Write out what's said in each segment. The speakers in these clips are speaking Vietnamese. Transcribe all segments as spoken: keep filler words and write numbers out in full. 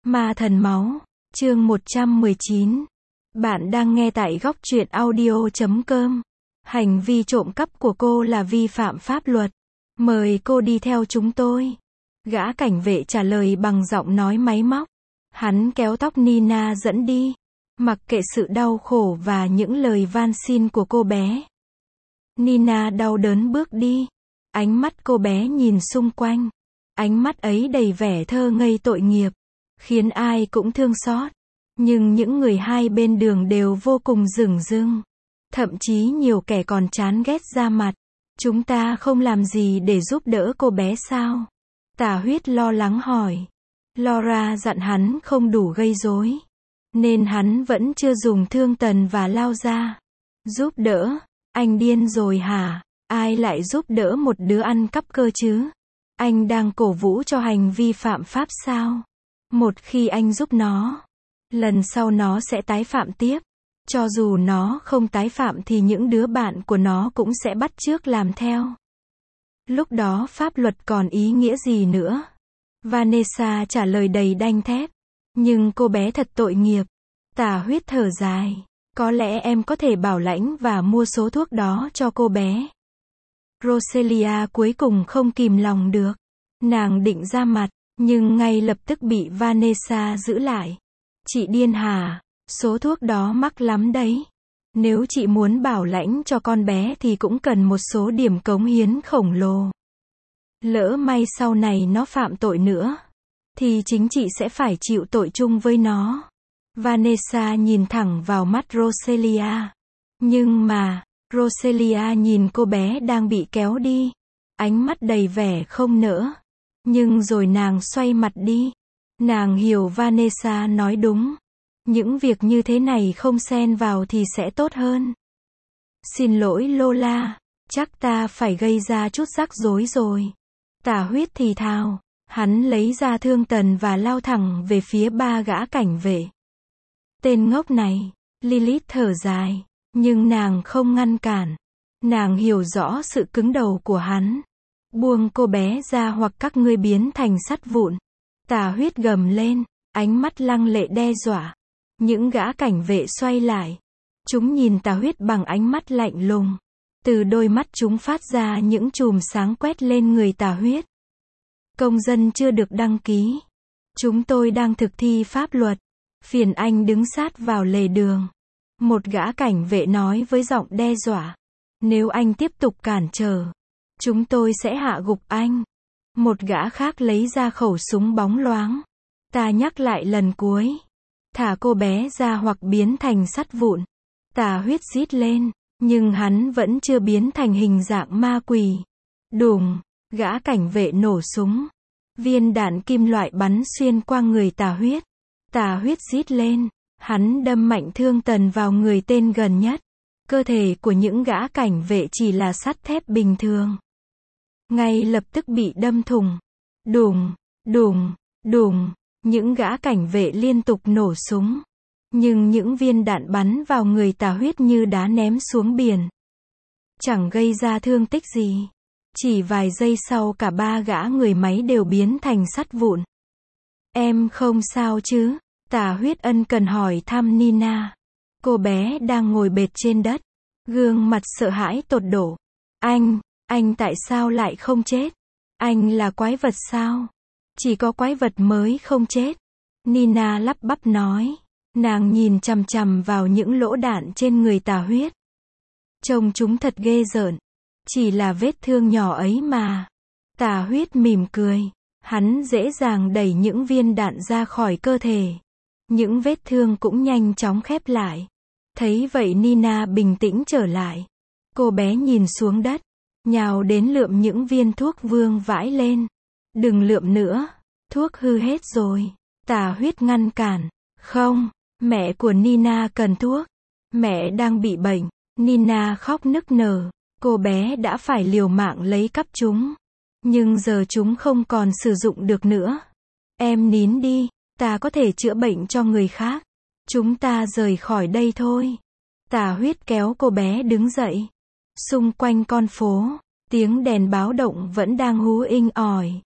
Ma thần máu, chương một trăm mười chín. Bạn đang nghe tại góc truyện audio chấm com. Hành vi trộm cắp của cô là vi phạm pháp luật. Mời cô đi theo chúng tôi. Gã cảnh vệ trả lời bằng giọng nói máy móc. Hắn kéo tóc Nina dẫn đi. Mặc kệ sự đau khổ và những lời van xin của cô bé. Nina đau đớn bước đi. Ánh mắt cô bé nhìn xung quanh. Ánh mắt ấy đầy vẻ thơ ngây tội nghiệp, khiến ai cũng thương xót. Nhưng những người hai bên đường đều vô cùng dửng dưng. Thậm chí nhiều kẻ còn chán ghét ra mặt. Chúng ta không làm gì để giúp đỡ cô bé sao? Tà Huyết lo lắng hỏi. Laura dặn hắn không đủ gây rối, nên hắn vẫn chưa dùng thương tần và lao ra. Giúp đỡ? Anh điên rồi hả? Ai lại giúp đỡ một đứa ăn cắp cơ chứ? Anh đang cổ vũ cho hành vi phạm pháp sao? Một khi anh giúp nó, lần sau nó sẽ tái phạm tiếp. Cho dù nó không tái phạm thì những đứa bạn của nó cũng sẽ bắt chước làm theo. Lúc đó pháp luật còn ý nghĩa gì nữa? Vanessa trả lời đầy đanh thép. Nhưng cô bé thật tội nghiệp. Tà Huyết thở dài. Có lẽ em có thể bảo lãnh và mua số thuốc đó cho cô bé. Roselia cuối cùng không kìm lòng được. Nàng định ra mặt, nhưng ngay lập tức bị Vanessa giữ lại. Chị điên hả? Số thuốc đó mắc lắm đấy. Nếu chị muốn bảo lãnh cho con bé thì cũng cần một số điểm cống hiến khổng lồ. Lỡ may sau này nó phạm tội nữa, thì chính chị sẽ phải chịu tội chung với nó. Vanessa nhìn thẳng vào mắt Roselia. Nhưng mà, Roselia nhìn cô bé đang bị kéo đi. Ánh mắt đầy vẻ không nỡ. Nhưng rồi nàng xoay mặt đi. Nàng hiểu Vanessa nói đúng. Những việc như thế này không xen vào thì sẽ tốt hơn. Xin lỗi Lola, chắc ta phải gây ra chút rắc rối rồi. Tà Huyết thì thào. Hắn lấy ra thương tần và lao thẳng về phía ba gã cảnh vệ. Tên ngốc này. Lilith thở dài. Nhưng nàng không ngăn cản. Nàng hiểu rõ sự cứng đầu của hắn. Buông cô bé ra hoặc các ngươi biến thành sắt vụn. Tà Huyết gầm lên. Ánh mắt lăng lệ đe dọa. Những gã cảnh vệ xoay lại. Chúng nhìn Tà Huyết bằng ánh mắt lạnh lùng. Từ đôi mắt chúng phát ra những chùm sáng quét lên người Tà Huyết. Công dân chưa được đăng ký. Chúng tôi đang thực thi pháp luật. Phiền anh đứng sát vào lề đường. Một gã cảnh vệ nói với giọng đe dọa. Nếu anh tiếp tục cản trở, chúng tôi sẽ hạ gục anh. Một gã khác lấy ra khẩu súng bóng loáng. Ta nhắc lại lần cuối. Thả cô bé ra hoặc biến thành sắt vụn. Tà Huyết rít lên. Nhưng hắn vẫn chưa biến thành hình dạng ma quỷ. Đùng, gã cảnh vệ nổ súng. Viên đạn kim loại bắn xuyên qua người Tà Huyết. Tà Huyết rít lên. Hắn đâm mạnh thương tần vào người tên gần nhất. Cơ thể của những gã cảnh vệ chỉ là sắt thép bình thường. Ngay lập tức bị đâm thủng. Đùng, đùng, đùng. Những gã cảnh vệ liên tục nổ súng. Nhưng những viên đạn bắn vào người Tà Huyết như đá ném xuống biển. Chẳng gây ra thương tích gì. Chỉ vài giây sau cả ba gã người máy đều biến thành sắt vụn. Em không sao chứ? Tà Huyết ân cần hỏi thăm Nina. Cô bé đang ngồi bệt trên đất. Gương mặt sợ hãi tột độ. Anh, anh tại sao lại không chết? Anh là quái vật sao? Chỉ có quái vật mới không chết. Nina lắp bắp nói. Nàng nhìn chằm chằm vào những lỗ đạn trên người Tà Huyết. Trông chúng thật ghê rợn. Chỉ là vết thương nhỏ ấy mà. Tà Huyết mỉm cười. Hắn dễ dàng đẩy những viên đạn ra khỏi cơ thể. Những vết thương cũng nhanh chóng khép lại. Thấy vậy Nina bình tĩnh trở lại. Cô bé nhìn xuống đất. Nhào đến lượm những viên thuốc vương vãi lên. Đừng lượm nữa. Thuốc hư hết rồi. Tà Huyết ngăn cản. Không, mẹ của Nina cần thuốc. Mẹ đang bị bệnh. Nina khóc nức nở. Cô bé đã phải liều mạng lấy cắp chúng. Nhưng giờ chúng không còn sử dụng được nữa. Em nín đi. Ta có thể chữa bệnh cho người khác. Chúng ta rời khỏi đây thôi. Tà Huyết kéo cô bé đứng dậy. Xung quanh con phố, tiếng đèn báo động vẫn đang hú inh ỏi.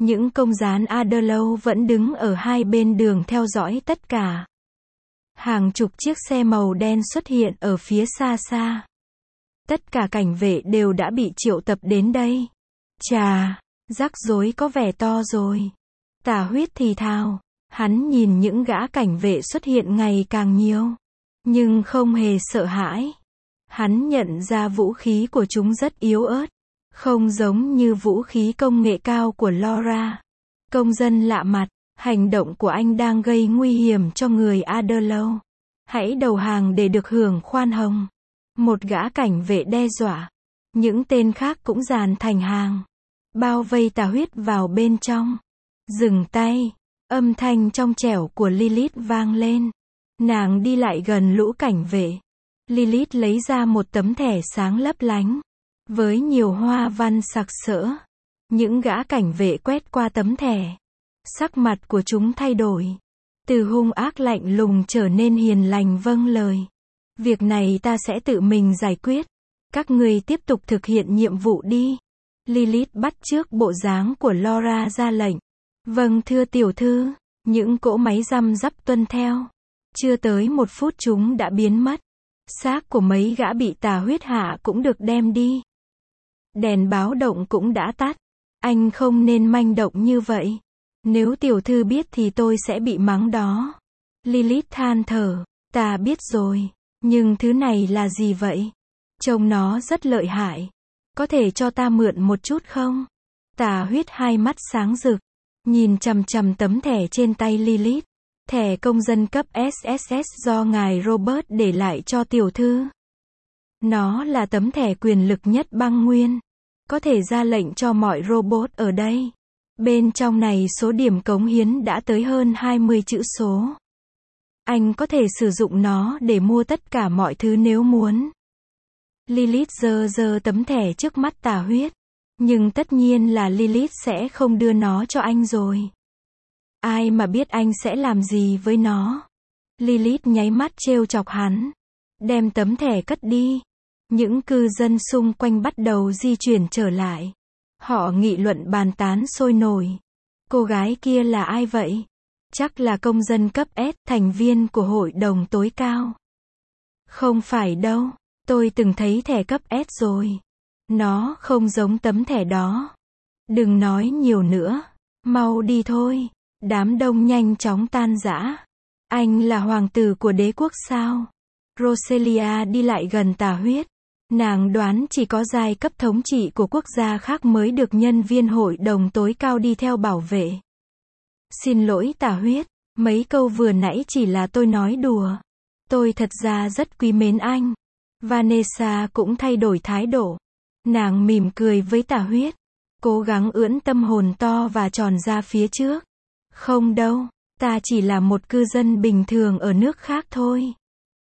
Những công gián Adlerlou vẫn đứng ở hai bên đường theo dõi tất cả. Hàng chục chiếc xe màu đen xuất hiện ở phía xa xa. Tất cả cảnh vệ đều đã bị triệu tập đến đây. Chà, rắc rối có vẻ to rồi. Tả Huyết thì thào. Hắn nhìn những gã cảnh vệ xuất hiện ngày càng nhiều. Nhưng không hề sợ hãi. Hắn nhận ra vũ khí của chúng rất yếu ớt. Không giống như vũ khí công nghệ cao của Laura. Công dân lạ mặt, hành động của anh đang gây nguy hiểm cho người Adlerlou. Hãy đầu hàng để được hưởng khoan hồng. Một gã cảnh vệ đe dọa. Những tên khác cũng dàn thành hàng. Bao vây Tả Huyết vào bên trong. Dừng tay. Âm thanh trong trẻo của Lilith vang lên. Nàng đi lại gần lũ cảnh vệ. Lilith lấy ra một tấm thẻ sáng lấp lánh. Với nhiều hoa văn sặc sỡ. Những gã cảnh vệ quét qua tấm thẻ. Sắc mặt của chúng thay đổi. Từ hung ác lạnh lùng trở nên hiền lành vâng lời. Việc này ta sẽ tự mình giải quyết. Các người tiếp tục thực hiện nhiệm vụ đi. Lilith bắt chước bộ dáng của Laura ra lệnh. Vâng thưa tiểu thư. Những cỗ máy răm rắp tuân theo. Chưa tới một phút chúng đã biến mất. Xác của mấy gã bị Tả Huyết hạ cũng được đem đi. Đèn báo động cũng đã tắt. Anh không nên manh động như vậy. Nếu tiểu thư biết thì tôi sẽ bị mắng đó. Lilith than thở. Ta biết rồi. Nhưng thứ này là gì vậy? Trông nó rất lợi hại. Có thể cho ta mượn một chút không? Tả Huyết hai mắt sáng rực. Nhìn chằm chằm tấm thẻ trên tay Lilith. Thẻ công dân cấp ét ét ét do ngài Robert để lại cho tiểu thư. Nó là tấm thẻ quyền lực nhất băng nguyên. Có thể ra lệnh cho mọi robot ở đây. Bên trong này số điểm cống hiến đã tới hơn hai mươi chữ số. Anh có thể sử dụng nó để mua tất cả mọi thứ nếu muốn. Lilith giơ giơ tấm thẻ trước mắt Tả Huyết. Nhưng tất nhiên là Lilith sẽ không đưa nó cho anh rồi. Ai mà biết anh sẽ làm gì với nó. Lilith nháy mắt trêu chọc hắn. Đem tấm thẻ cất đi. Những cư dân xung quanh bắt đầu di chuyển trở lại. Họ nghị luận bàn tán sôi nổi. Cô gái kia là ai vậy? Chắc là công dân cấp S, thành viên của hội đồng tối cao. Không phải đâu. Tôi từng thấy thẻ cấp S rồi. Nó không giống tấm thẻ đó. Đừng nói nhiều nữa. Mau đi thôi. Đám đông nhanh chóng tan rã. Anh là hoàng tử của đế quốc sao? Roselia đi lại gần Tả Huyết. Nàng đoán chỉ có giai cấp thống trị của quốc gia khác mới được nhân viên hội đồng tối cao đi theo bảo vệ. Xin lỗi Tả Huyết. Mấy câu vừa nãy chỉ là tôi nói đùa. Tôi thật ra rất quý mến anh. Vanessa cũng thay đổi thái độ. Nàng mỉm cười với Tả Huyết. Cố gắng ưỡn tâm hồn to và tròn ra phía trước. Không đâu, ta chỉ là một cư dân bình thường ở nước khác thôi.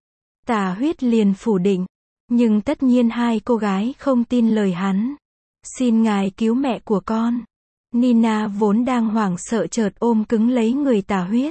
Tả Huyết liền phủ định. Nhưng tất nhiên hai cô gái không tin lời hắn. Xin ngài cứu mẹ của con. Nina vốn đang hoảng sợ chợt ôm cứng lấy người Tả Huyết.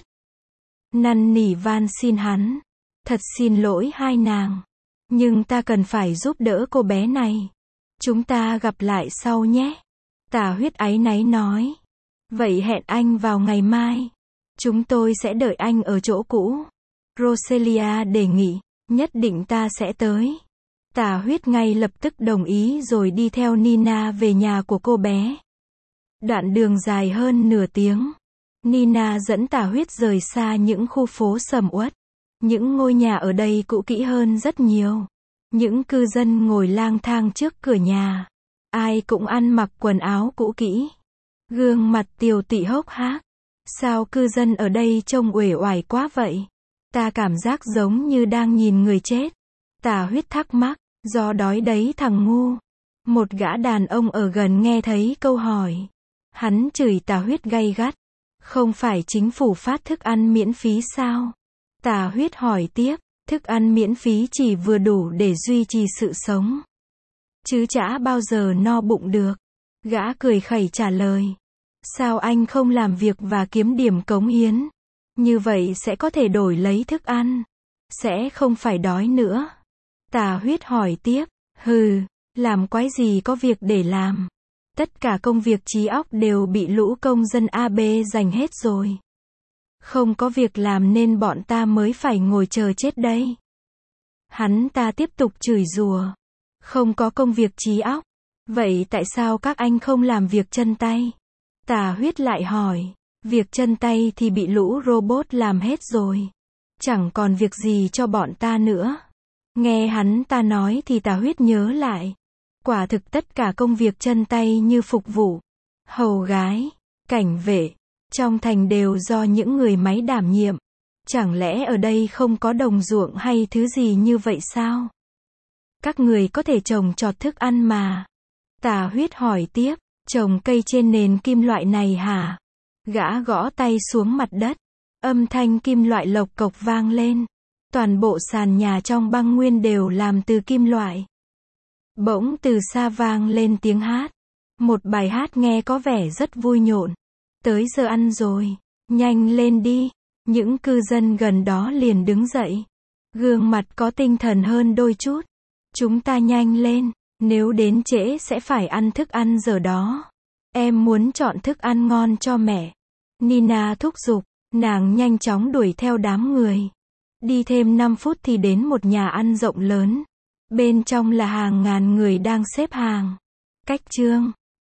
Năn nỉ van xin hắn. Thật xin lỗi hai nàng. Nhưng ta cần phải giúp đỡ cô bé này. Chúng ta gặp lại sau nhé. Tả Huyết áy náy nói. Vậy hẹn anh vào ngày mai. Chúng tôi sẽ đợi anh ở chỗ cũ. Roselia đề nghị. Nhất định ta sẽ tới. Tả Huyết ngay lập tức đồng ý rồi đi theo Nina về nhà của cô bé. Đoạn đường dài hơn nửa tiếng. Nina dẫn Tả Huyết rời xa những khu phố sầm uất. Những ngôi nhà ở đây cũ kỹ hơn rất nhiều. Những cư dân ngồi lang thang trước cửa nhà. Ai cũng ăn mặc quần áo cũ kỹ. Gương mặt tiều tụy hốc hác. Sao cư dân ở đây trông uể oải quá vậy? Ta cảm giác giống như đang nhìn người chết. Tả Huyết thắc mắc. Do đói đấy thằng ngu. Một gã đàn ông ở gần nghe thấy câu hỏi. Hắn chửi Tả Huyết gay gắt. Không phải chính phủ phát thức ăn miễn phí sao? Tả Huyết hỏi tiếp. Thức ăn miễn phí chỉ vừa đủ để duy trì sự sống. Chứ chả bao giờ no bụng được. Gã cười khẩy trả lời. Sao anh không làm việc và kiếm điểm cống hiến? Như vậy sẽ có thể đổi lấy thức ăn. Sẽ không phải đói nữa. Tả Huyết hỏi tiếp. Hừ, làm quái gì có việc để làm. Tất cả công việc trí óc đều bị lũ công dân a bê giành hết rồi. Không có việc làm nên bọn ta mới phải ngồi chờ chết đây. Hắn ta tiếp tục chửi rủa. Không có công việc trí óc. Vậy tại sao các anh không làm việc chân tay? Tà Huyết lại hỏi. Việc chân tay thì bị lũ robot làm hết rồi. Chẳng còn việc gì cho bọn ta nữa. Nghe hắn ta nói thì Tà Huyết nhớ lại. Quả thực tất cả công việc chân tay như phục vụ, hầu gái, cảnh vệ, trong thành đều do những người máy đảm nhiệm. Chẳng lẽ ở đây không có đồng ruộng hay thứ gì như vậy sao? Các người có thể trồng trọt thức ăn mà. Tà Huyết hỏi tiếp, trồng cây trên nền kim loại này hả? Gã gõ tay xuống mặt đất. Âm thanh kim loại lộc cộc vang lên. Toàn bộ sàn nhà trong băng nguyên đều làm từ kim loại. Bỗng từ xa vang lên tiếng hát. Một bài hát nghe có vẻ rất vui nhộn. Tới giờ ăn rồi. Nhanh lên đi. Những cư dân gần đó liền đứng dậy. Gương mặt có tinh thần hơn đôi chút. Chúng ta nhanh lên. Nếu đến trễ sẽ phải ăn thức ăn giờ đó. Em muốn chọn thức ăn ngon cho mẹ. Nina thúc giục. Nàng nhanh chóng đuổi theo đám người. Đi thêm năm phút thì đến một nhà ăn rộng lớn. Bên trong là hàng ngàn người đang xếp hàng. Cách chương